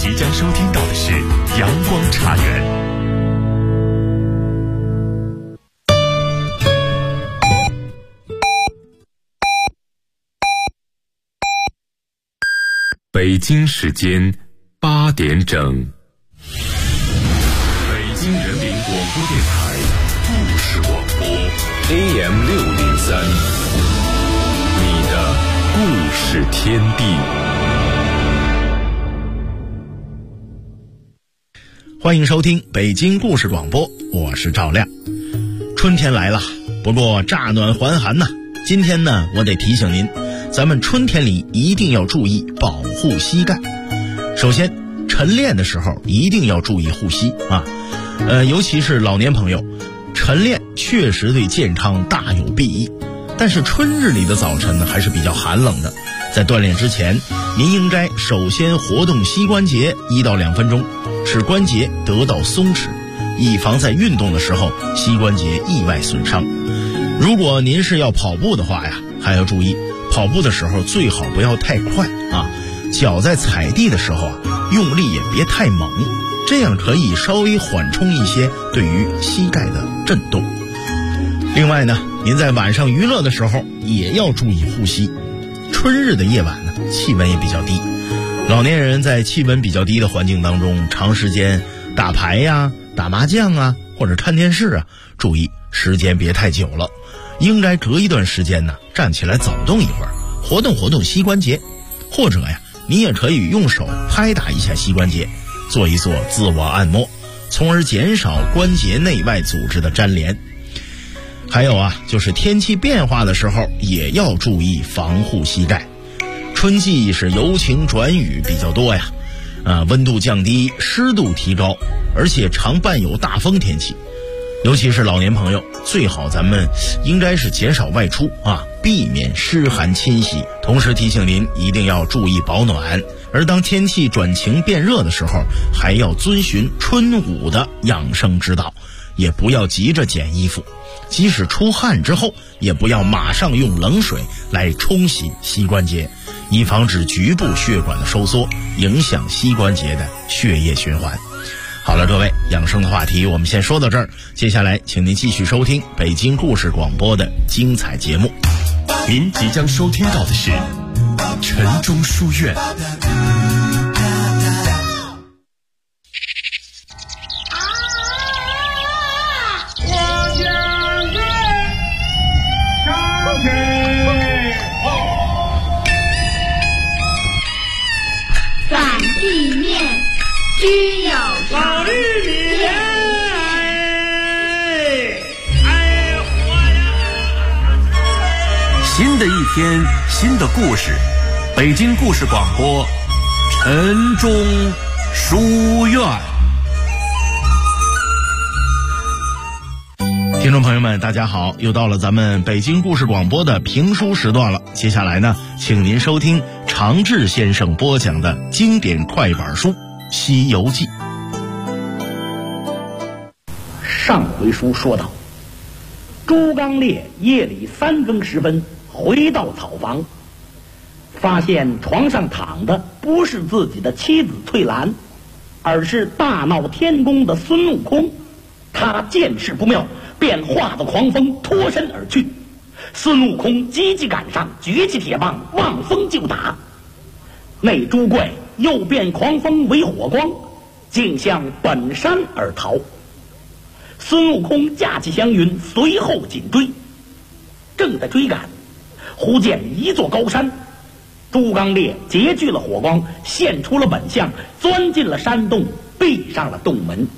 即将收听到的是阳光茶园。北京时间8点整，北京人民广播电台故事广播 AM603，你的故事天地。 欢迎收听北京故事广播，我是赵亮。春天来了，不过乍暖还寒呐。今天呢，我得提醒您，咱们春天里一定要注意保护膝盖。首先，晨练的时候一定要注意护膝啊，尤其是老年朋友，晨练确实对健康大有裨益。但是春日里的早晨呢，还是比较寒冷的。在锻炼之前，您应该首先活动膝关节1到2分钟，使关节得到松弛，以防在运动的时候膝关节意外损伤。如果您是要跑步的话呀，还要注意，跑步的时候最好不要太快啊，脚在踩地的时候啊，用力也别太猛，这样可以稍微缓冲一些对于膝盖的震动。另外呢，您在晚上娱乐的时候也要注意护膝。春日的夜晚呢，气温也比较低，老年人在气温比较低的环境当中，长时间打牌呀、打麻将啊，或者看电视啊，注意时间别太久了，应该隔一段时间呢，站起来走动一会儿，活动活动膝关节，或者呀，你也可以用手拍打一下膝关节，做一做自我按摩，从而减少关节内外组织的粘连。还有啊，就是天气变化的时候也要注意防护膝盖。春季是由晴转雨比较多呀，温度降低，湿度提高，而且常伴有大风天气。尤其是老年朋友，最好咱们应该是减少外出啊，避免湿寒侵袭。同时提醒您一定要注意保暖。而当天气转晴变热的时候，还要遵循春捂的养生之道，也不要急着减衣服。即使出汗之后，也不要马上用冷水来冲洗膝关节，以防止局部血管的收缩，影响膝关节的血液循环。好了，各位，养生的话题我们先说到这儿，接下来请您继续收听北京故事广播的精彩节目。 您即将收听到的是晨钟书院。 需要法律里新的一天，新的故事，北京故事广播晨钟书院。 听众朋友们大家好，又到了咱们北京故事广播的评书时段了。接下来呢，请您收听常志先生播讲的经典快板书《西游记》。 上回书说到，朱刚烈夜里3更时分回到草房，发现床上躺的不是自己的妻子翠兰，而是大闹天宫的孙悟空。他见势不妙，便化作狂风脱身而去。孙悟空急急赶上，举起铁棒望风就打。那猪怪又变狂风为火光，竟向本山而逃。孙悟空架起祥云，随后紧追。正在追赶，忽见一座高山，朱刚烈截据了火光，现出了本相，钻进了山洞，闭上了洞门。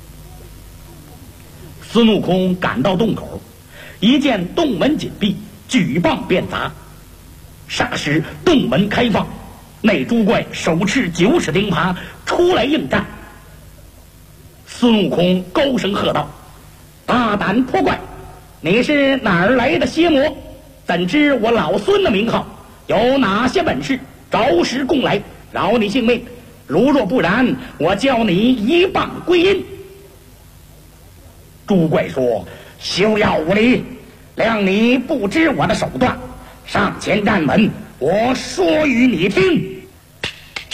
孙悟空赶到洞口，一见洞门紧闭，举棒便砸。霎时洞门开放，那猪怪手持9齿钉耙出来应战。孙悟空高声喝道：“大胆泼怪，你是哪儿来的邪魔？怎知我老孙的名号？有哪些本事？着实供来，饶你性命。如若不然，我教你一棒归阴。”猪怪说：“休要无礼，谅你不知我的手段，上前站稳，我说与你听。”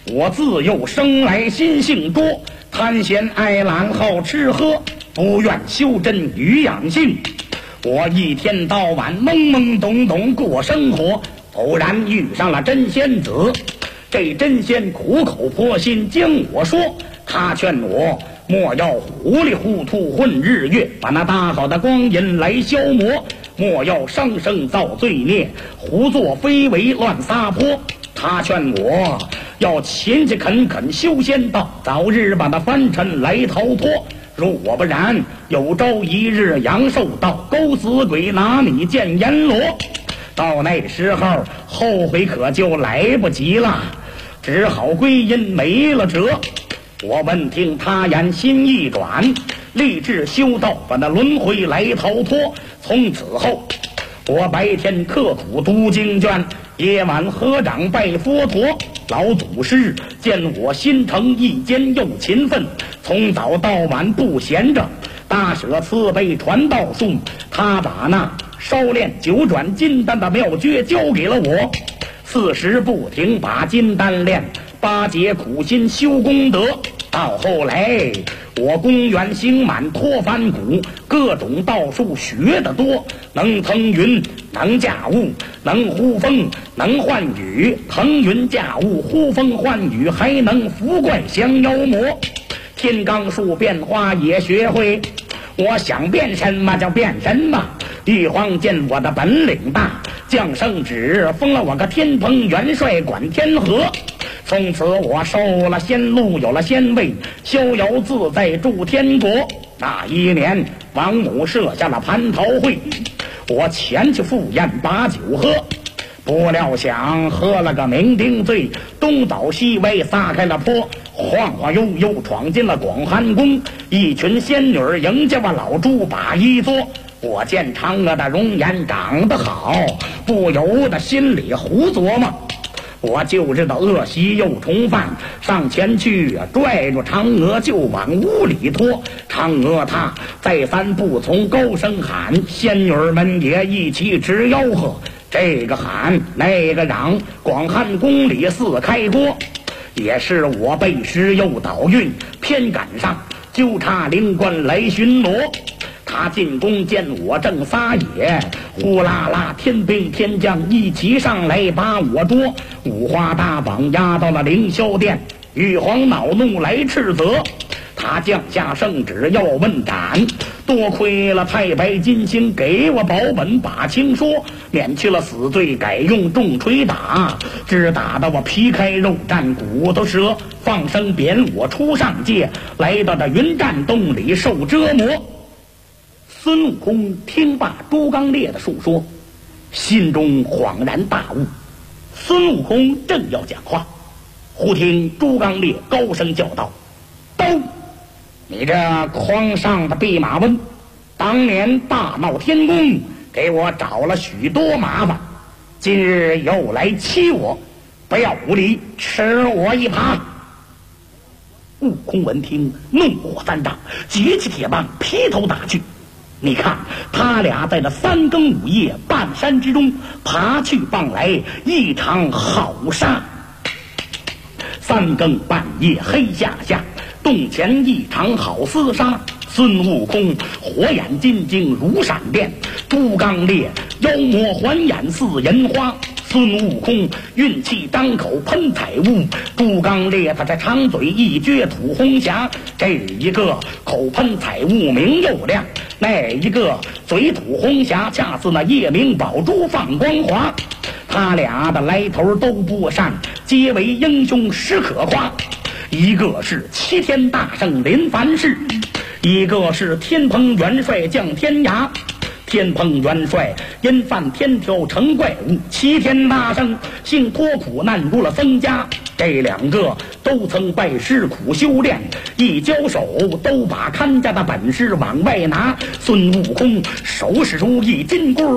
我自幼生来心性拙，贪闲爱懒好吃喝，不愿修真与养性。我一天到晚懵懵懂懂过生活，偶然遇上了真仙子。这真仙苦口婆心将我说，他劝我莫要糊里糊涂混日月，把那大好的光阴来消磨，莫要伤生造罪孽，胡作非为乱撒泼。他劝我要勤勤恳恳修仙道，早日把那凡尘来逃脱。若不然，有朝一日阳寿到，勾死鬼拿你见阎罗。到那时候后悔可就来不及了，只好归阴没了辙。我闻听他言，心一转，立志修道，把那轮回来逃脱。从此后，我白天刻苦读经卷，夜晚合掌拜佛陀。老祖师见我心诚意坚又勤奋，从早到晚不闲着，大舍慈悲传道术。他把那烧炼九转金丹的妙诀交给了我，4时不停把金丹炼，8节苦心修功德。到后来我功元兴满脱凡骨，各种道术学得多，能腾云，能驾雾，能呼风，能唤雨，腾云驾雾，呼风唤雨，还能伏怪降妖魔。天罡术变化也学会，我想变什么就变什么。玉皇见我的本领大，降圣旨封了我个天蓬元帅，管天河。从此我受了仙禄，有了仙位，逍遥自在住天国。那一年，王母设下了蟠桃会，我前去赴宴把酒喝，不料想喝了个酩酊醉，东倒西歪撒开了坡，晃晃悠悠闯进了广寒宫。一群仙女迎接我老猪把一坐，我见嫦娥的容颜长得好，不由得心里胡琢磨。我就知道恶习又重犯，上前去拽住嫦娥就往屋里拖。嫦娥她再三不从，高声喊，仙女们也一起直吆喝，这个喊那个嚷，广寒宫里4开锅。也是我背时又倒运，偏赶上就差灵官来巡逻。他进宫见我正撒野，呼啦啦天兵天将一起上来把我捉，五花大绑押到了凌霄殿。玉皇恼怒来斥责，他降下圣旨要问斩。多亏了太白金星给我保本把情说，免去了死罪，改用重锤打，只打得我皮开肉绽骨头折，放生贬我出上界，来到这云栈洞里受折磨。孙悟空听罢朱刚烈的述说，心中恍然大悟。孙悟空正要讲话，忽听朱刚烈高声叫道：“都！你这诳上的弼马温，当年大闹天宫，给我找了许多麻烦，今日又来欺我，不要无礼，吃我一耙！”悟空闻听，怒火3丈，举起铁棒劈头打去。你看他俩在那3更5夜半山之中爬去棒来，一场好杀。3更半夜黑下下，洞前一场好厮杀。孙悟空火眼金睛如闪电，朱刚烈妖魔环眼似银花。孙悟空运气张口喷彩雾，朱刚烈他这长嘴一撅吐红霞。这一个口喷彩雾明又亮，那一个嘴吐红霞，恰似那夜明宝珠放光华。他俩的来头都不善，皆为英雄实可夸。一个是齐天大圣临凡世，一个是天蓬元帅降天涯。天蓬元帅因犯天条成怪物，齐天大圣幸脱苦难入了僧家。这2个都曾拜师苦修炼，一交手都把看家的本事往外拿。孙悟空手使如意金箍棒，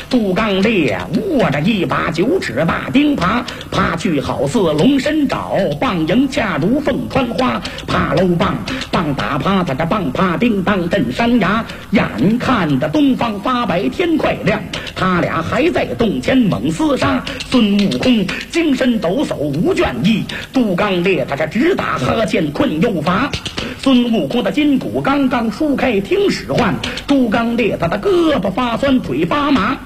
杜刚烈握着一把9尺大钉耙，耙去好似龙身爪，棒迎恰如凤穿花。耙搂棒，棒打耙，他这棒耙叮当震山崖。眼看着东方发白，天快亮，他俩还在洞前猛厮杀。孙悟空精神抖擞无倦意，杜刚烈他这直打哈欠困又乏。孙悟空的筋骨刚刚舒开听使唤，杜刚烈他的胳膊发酸腿发麻。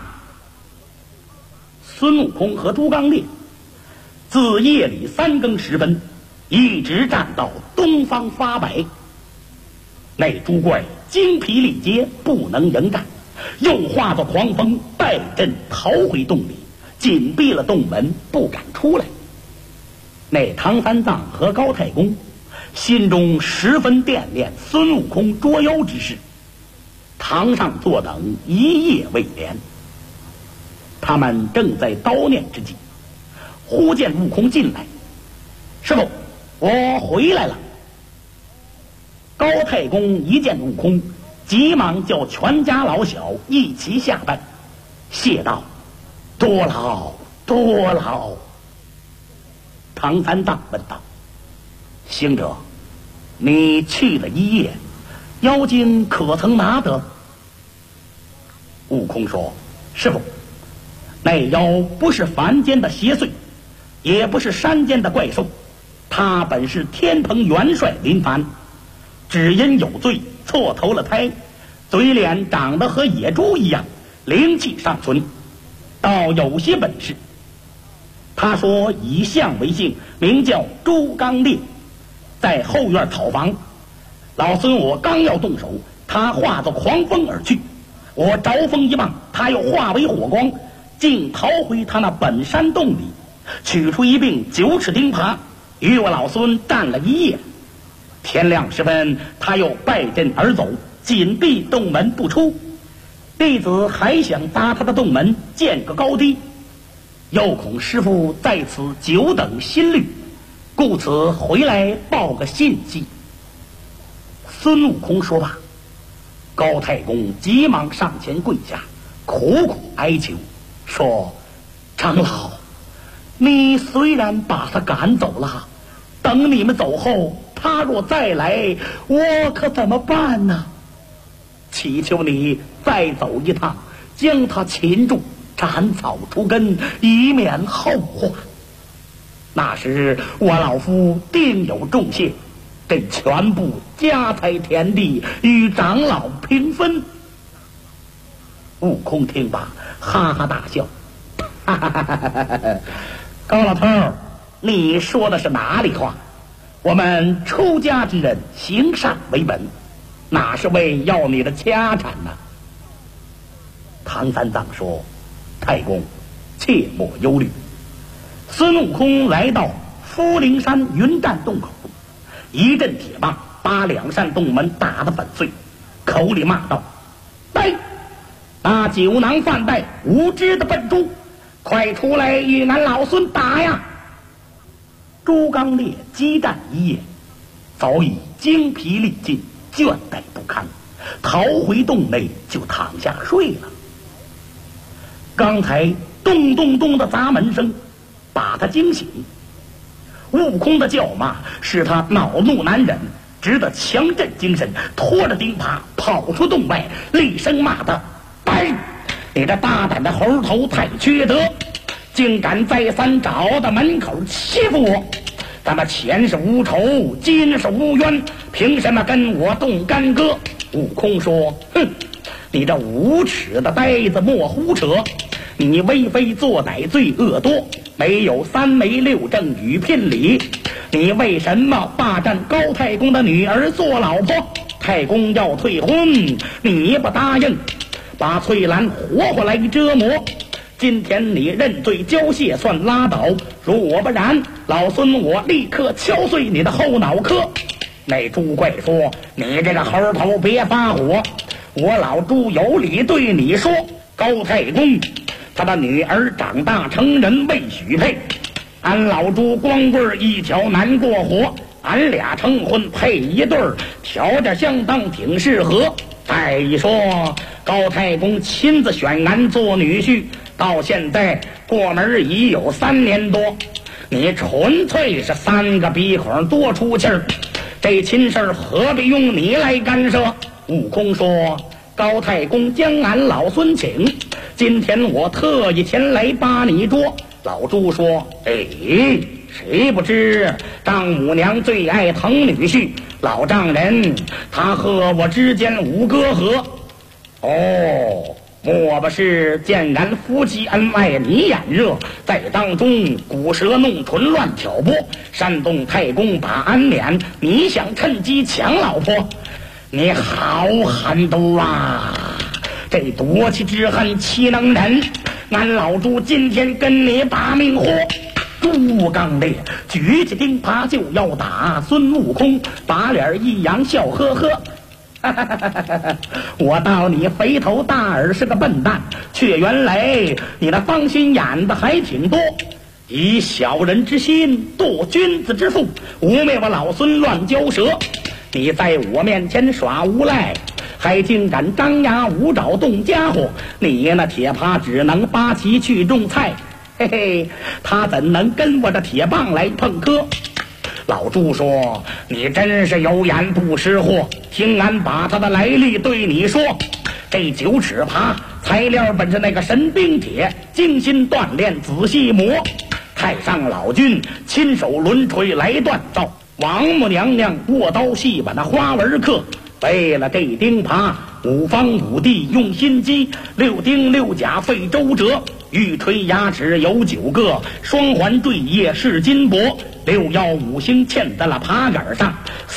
孙悟空和朱刚烈自夜里3更时分一直战到东方发白，那猪怪精疲力竭不能迎战，又化作狂风败阵逃回洞里，紧闭了洞门不敢出来。那唐三藏和高太公心中十分惦念孙悟空捉妖之事，堂上坐等一夜未眠。他们正在叨念之际，忽见悟空进来。师傅，我回来了。高太公一见悟空，急忙叫全家老小一齐下拜，谢道：多劳多劳。唐三藏问道：行者，你去了一夜，妖精可曾拿得？悟空说：师傅，那妖不是凡间的邪祟，也不是山间的怪兽，他本是天蓬元帅临凡，只因有罪错投了胎，嘴脸长得和野猪一样，灵气尚存，倒有些本事。他说以相为姓，名叫朱刚烈，在后院讨房。老孙我刚要动手，他化作狂风而去，我着风一棒，他又化为火光，竟逃回他那本山洞里，取出一柄9尺钉耙，与我老孙战了一夜。天亮时分，他又败阵而走，紧闭洞门不出。弟子还想砸他的洞门见个高低，又恐师父在此久等心虑，故此回来报个信息。孙悟空说罢，高太公急忙上前跪下，苦苦哀求，说：长老，你虽然把他赶走了，等你们走后，他若再来，我可怎么办呢？祈求你再走一趟，将他擒住，斩草除根，以免后患。那时我老夫定有重谢，给全部家财田地与长老平分。悟空听罢，哈哈大笑，哈哈哈哈哈哈！高老头，你说的是哪里话？我们出家之人行善为本，哪是为要你的家产呢？唐三藏说：太公，切莫忧虑。孙悟空来到福陵山云栈洞口，一阵铁棒把2扇洞门打得粉碎，口里骂道：呆，那酒囊饭袋无知的笨猪，快出来与俺老孙打呀！朱刚烈激战一夜，早已精疲力尽，倦怠不堪，逃回洞内就躺下睡了。刚才咚咚咚的砸门声把他惊醒，悟空的叫骂使他恼怒难忍，只得强振精神，拖着钉耙跑出洞外，厉声骂他：呆，你这大胆的猴头太缺德，竟敢再三找到门口欺负我！咱们前是无仇，今是无冤，凭什么跟我动干戈？悟空说：哼，你这无耻的呆子，莫胡扯！你为非作歹罪恶多，没有3媒6证与聘礼，你为什么霸占高太公的女儿做老婆？太公要退婚，你不答应，把翠兰活活来折磨。今天你认罪交谢算拉倒，如我不然，老孙我立刻敲碎你的后脑壳。那猪怪说：你这个猴头别发火，我老猪有理对你说，高太公他的女儿长大成人未许配，俺老猪光棍一条难过活，俺俩成婚配一对儿，条件相当挺适合。再一说高太公亲自选俺做女婿，到现在过门已有3年多，你纯粹是3个鼻孔多出气儿，这亲事何必用你来干涉？悟空说：高太公将俺老孙请，今天我特意前来把你捉。老朱说：谁不知丈母娘最爱疼女婿，老丈人他和我之间无隔阂。莫不是见然夫妻恩爱你眼热，在当中鼓舌弄唇乱挑拨，煽动太公把安免，你想趁机抢老婆？你好狠毒啊！这夺妻之恨岂能忍？俺老朱今天跟你把命活！朱刚烈举起钉耙就要打，孙悟空把脸一扬笑呵呵。我道你肥头大耳是个笨蛋，却原来你那方心眼的还挺多，以小人之心度君子之腹，污蔑我老孙乱嚼舌。你在我面前耍无赖，还竟敢张牙舞爪动家伙，你那铁耙只能扒旗去种菜，嘿嘿，他怎能跟我的铁棒来碰磕？老朱说：你真是有眼不识货，听俺把他的来历对你说。这9尺耙材料本是那个神兵铁，精心锻炼仔细磨，太上老君亲手抡锤来锻造，王母娘娘握刀细把那花纹刻。为了这钉耙，5方5地用心机，6钉6甲费周折，玉锤牙齿有9个，双环坠叶是金箔，6曜5星嵌在了耙杆上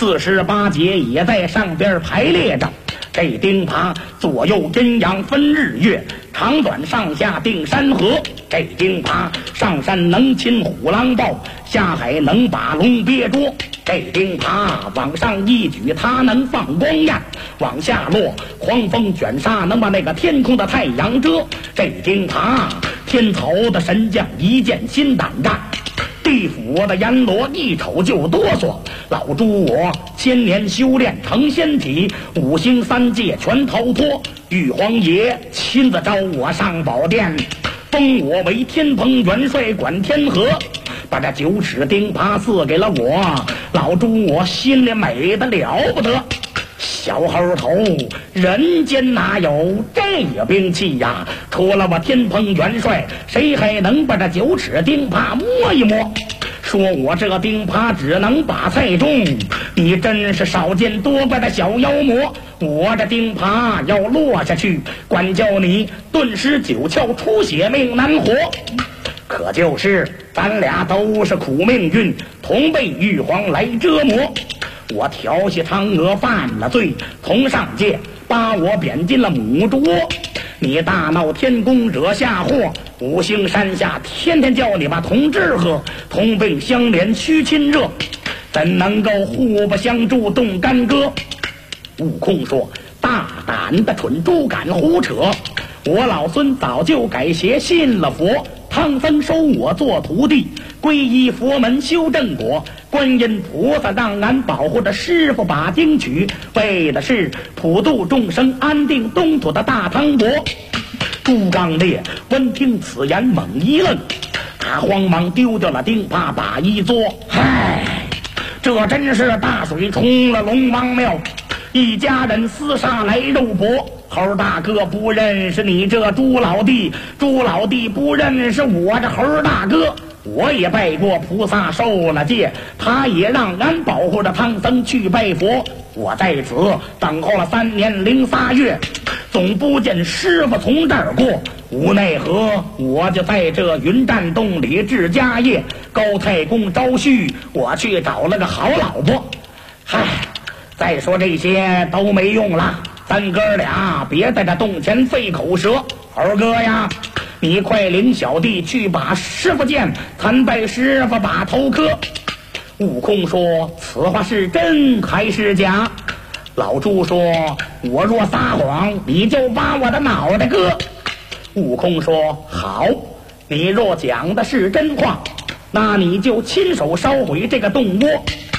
，48节也在上边排列着。这钉耙左右阴阳分日月，长短上下定山河。这钉耙上山能擒虎狼豹，下海能把龙鳖捉。这钉耙往上一举，它能放光焰；往下落，狂风卷沙，能把那个天空的太阳遮。这钉耙，天朝的神将一见心胆战，地府的阎罗一瞅就哆嗦。老朱我1000年修炼成仙体，5星3界全逃脱。玉皇爷亲自招我上宝殿，封我为天蓬元帅管天河，把这9尺钉耙赐给了我。老朱我心里美得了不得。小猴头，人间哪有这个兵器呀？除了我天蓬元帅，谁还能把这9尺钉耙摸一摸？说我这钉耙只能把菜种，你真是少见多怪的小妖魔。我这钉耙要落下去，管教你顿时9窍出血，命难活。可就是咱俩都是苦命运，同被玉皇来折磨。我调戏嫦娥犯了罪，同上界把我贬进了母猪窝。你大闹天宫惹下祸，5星山下天天叫你把同志喝，同病相怜须亲热，怎能够互不相助动干戈？悟空说：大胆的蠢猪敢胡扯，我老孙早就改邪信了佛，唐僧收我做徒弟，皈依佛门修正果。观音菩萨让俺保护着师傅把经取，为的是普度众生，安定东土的大唐国。朱刚烈闻听此言猛一愣，他慌忙丢掉了钉耙，把一作，嗨，这真是大水冲了龙王庙，一家人厮杀来肉搏。猴大哥不认识你这猪老弟，猪老弟不认识我这猴大哥。我也拜过菩萨受了戒，他也让俺保护着唐僧去拜佛。我在此等候了3年零8月，总不见师傅从这儿过，无奈何我就在这云栈洞里治家业。高太公招婿，我去找了个好老婆。嗨，再说这些都没用了，咱哥俩别在这洞前费口舌。猴哥呀，你快领小弟去把师傅见，参拜师傅把头磕。悟空说：此话是真还是假？老朱说：我若撒谎，你就把我的脑袋割。悟空说：好，你若讲的是真话，那你就亲手烧毁这个洞窝。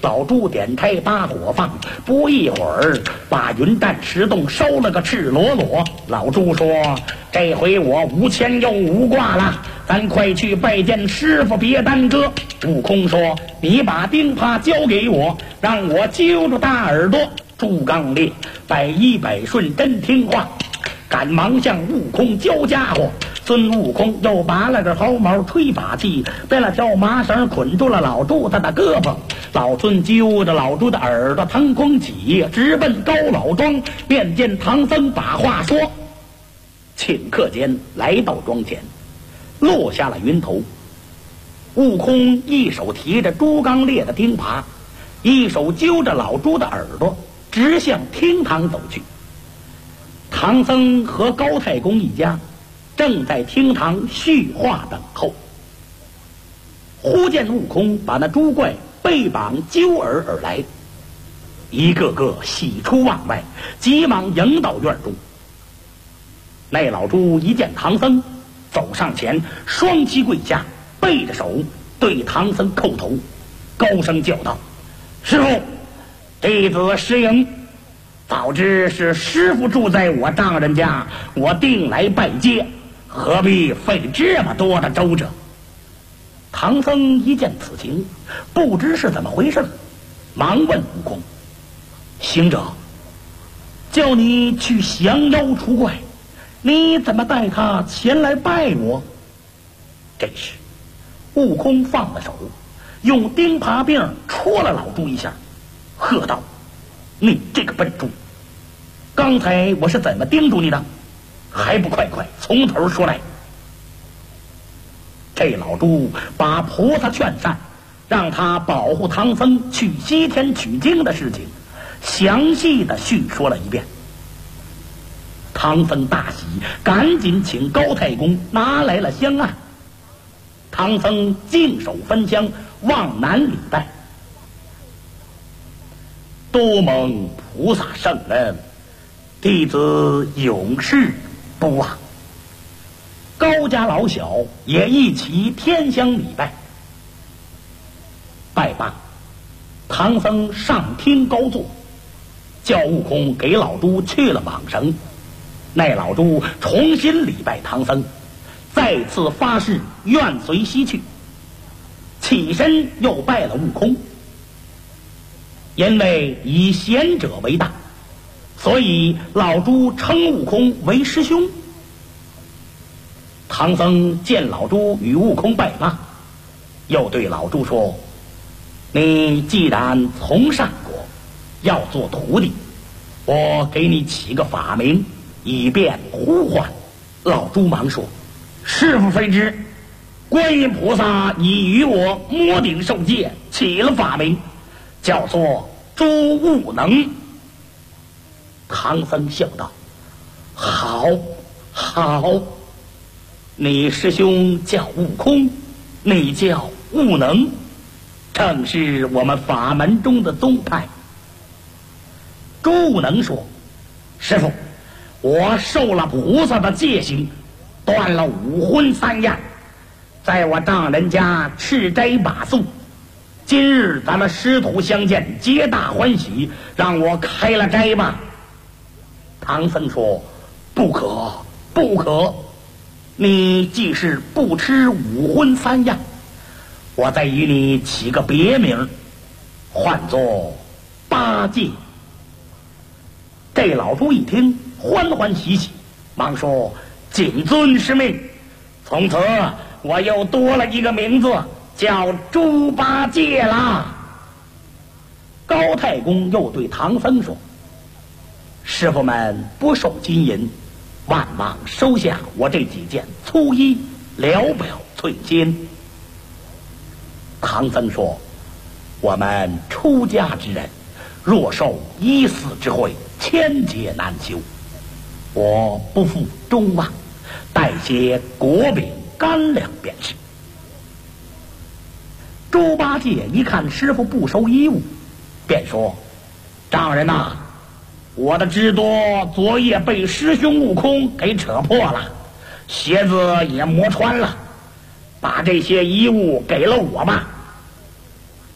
老朱点开把火放，不一会儿把云栈石洞烧了个赤裸裸。老朱说：“这回我无牵又无挂了，咱快去拜见师傅，别耽搁。”悟空说：“你把钉耙交给我，让我揪住大耳朵。”朱刚烈百依百顺，真听话，赶忙向悟空交家伙。孙悟空又拔了个毫毛吹法器，被了条麻绳捆住了老朱他的胳膊。老孙揪着老朱的耳朵腾空起，直奔高老庄，便见唐僧把话说。顷刻间来到庄前，落下了云头。悟空一手提着朱刚烈的钉耙，一手揪着老朱的耳朵，直向厅堂走去。唐僧和高太公一家正在厅堂叙话等候。忽见悟空把那猪怪背绑揪耳而来，一个个喜出望外，急忙迎到院中。那老猪一见唐僧，走上前，双膝跪下，背着手对唐僧叩头，高声叫道：“师父，弟子失迎。早知是师父住在我丈人家，我定来拜接，何必费这么多的周折？”唐僧一见此情，不知是怎么回事，忙问悟空：“行者，叫你去降妖除怪，你怎么带他前来拜我？”这时悟空放了手，用钉耙柄戳了老猪一下，喝道：“你这个笨猪，刚才我是怎么叮嘱你的？还不快快从头说来！”这老猪把菩萨劝善，让他保护唐僧去西天取经的事情详细的叙说了一遍。唐僧大喜，赶紧请高太公拿来了香案。唐僧净手分香，往南礼拜：“多蒙菩萨圣人，弟子永世不忘。”高家老小也一起添香礼拜。拜罢，唐僧上厅高坐，叫悟空给老猪去了绑绳。那老猪重新礼拜唐僧，再次发誓愿随西去，起身又拜了悟空。因为以贤者为大，所以老猪称悟空为师兄。唐僧见老猪与悟空拜骂，又对老猪说：“你既然从善果，要做徒弟，我给你起个法名，以便呼唤。”老猪忙说：“师父非知，观音菩萨已与我摸顶受戒，起了法名，叫做朱悟能。”唐僧笑道：“好，好。你师兄叫悟空，你叫悟能，正是我们法门中的宗派。”朱悟能说：“师父，我受了菩萨的戒行，断了5荤3宴，在我丈人家吃斋把素。今日咱们师徒相见，皆大欢喜，让我开了斋吧。”唐僧说：“不可，不可。你既是不吃5荤3宴，我再与你起个别名，唤作八戒。”这老猪一听，欢欢喜喜，忙说：“谨遵师命。从此我又多了一个名字，叫猪八戒啦。”高太公又对唐僧说：“师傅们不受金银，万望收下我这几件粗衣，聊表寸心。”唐僧说：“我们出家之人，若受一死之惠，千劫难修。我不负众望，带些果饼干粮便是。”猪八戒一看师傅不收衣物，便说：“丈人呐，我的知多昨夜被师兄悟空给扯破了，鞋子也磨穿了，把这些衣物给了我吧。”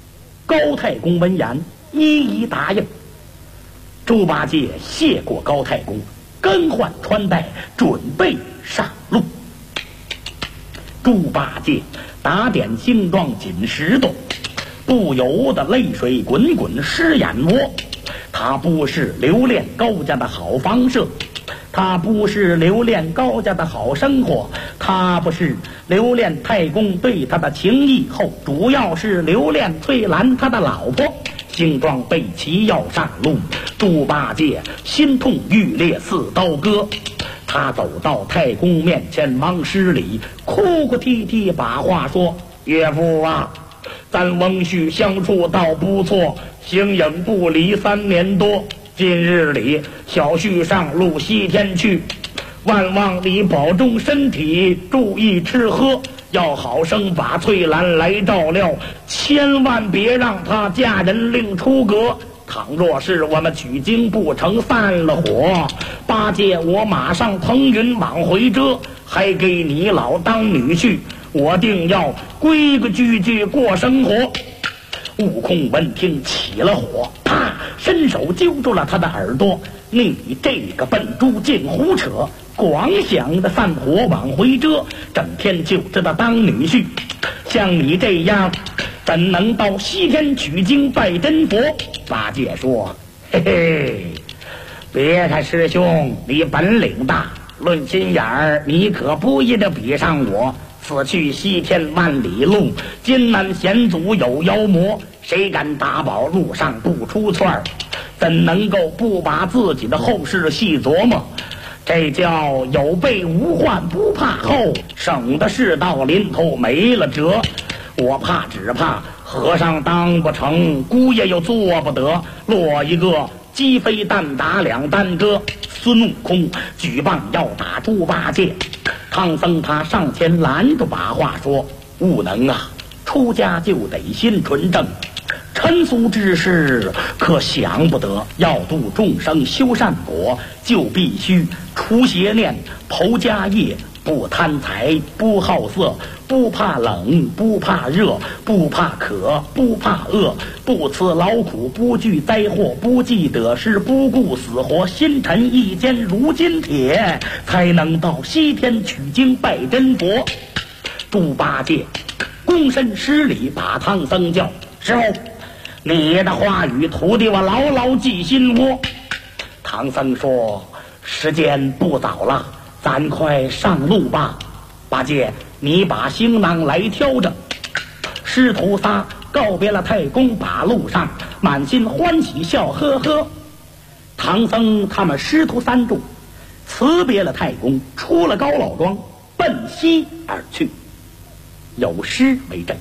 高太公闻言一一答应。猪八戒谢过高太公，更换穿戴，准备上路。猪八戒打点精装紧实动，不由得泪水滚滚湿眼窝。他不是留恋高家的好房舍，他不是留恋高家的好生活，他不是留恋太公对他的情谊后，主要是留恋翠兰他的老婆。精装备齐要上路，猪八戒心痛欲裂似刀割。他走到太公面前忙施礼，哭哭啼啼把话说：岳父啊，咱翁婿相处倒不错，形影不离3年多，今日里小婿上路西天去，万望你保重身体，注意吃喝，要好生把翠兰来照料，千万别让她嫁人另出阁。倘若是我们取经不成，散了火，八戒我马上腾云往回遮，还给你老当女婿，我定要规规矩矩过生活。悟空闻听起了火，啪，伸手揪住了他的耳朵：你这个笨猪净胡扯，光想着散火往回遮，整天就知道当女婿，像你这样怎能到西天取经拜真佛？八戒说：嘿嘿，别看师兄你本领大，论心眼儿你可不一定比上我。此去西天万里路，艰难险阻有妖魔，谁敢打保路上不出错儿？怎能够不把自己的后事细琢磨？这叫有备无患不怕后，省得事到临头没了辙。我怕只怕和尚当不成，姑爷又做不得，落一个鸡飞蛋打两单割。孙悟空举棒要打猪八戒，唐僧他上前拦住把话说：悟能啊，出家就得心纯正，尘俗之事可想不得，要度众生修善果，就必须除邪念，剖家业，不贪财，不好色，不怕冷，不怕热，不怕渴，不怕饿，不辞劳苦，不惧灾祸，不计得失，不顾死活，心沉意坚如金铁，才能到西天取经拜真佛。猪八戒躬身施礼，把唐僧叫：师傅，你的话语徒弟我牢牢记心窝。唐僧说：时间不早了，咱快上路吧。八戒，你把行囊来挑着。师徒仨告别了太公，把路上满心欢喜笑呵呵。唐僧他们师徒三众辞别了太公，出了高老庄，奔西而去。有诗为证：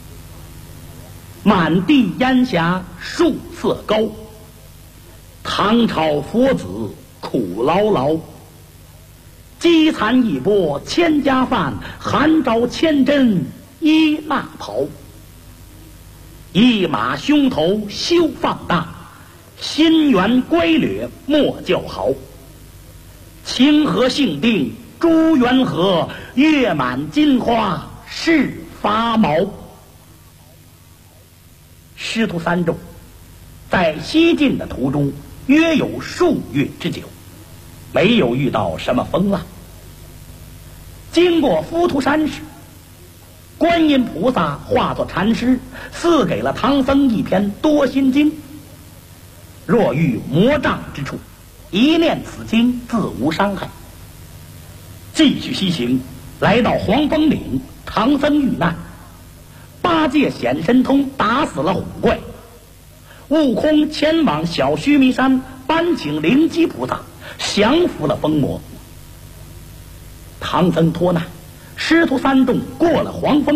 满地烟霞树色高，唐朝佛子苦牢牢。饥残一钵千家饭，寒着千针一纳袍。一马胸头休放大，心猿乖略莫叫豪。情和性定朱元和，月满金花是发毛。师徒三众在西进的途中约有数月之久，没有遇到什么风浪。经过浮屠山时，观音菩萨化作禅师，赐给了唐僧一篇多心经。若遇魔障之处，一念此经，自无伤害。继续西行，来到黄风岭，唐僧遇难，八戒显神通打死了虎怪，悟空前往小须弥山搬请灵吉菩萨，降服了疯魔。唐僧脱难，师徒三众过了黄风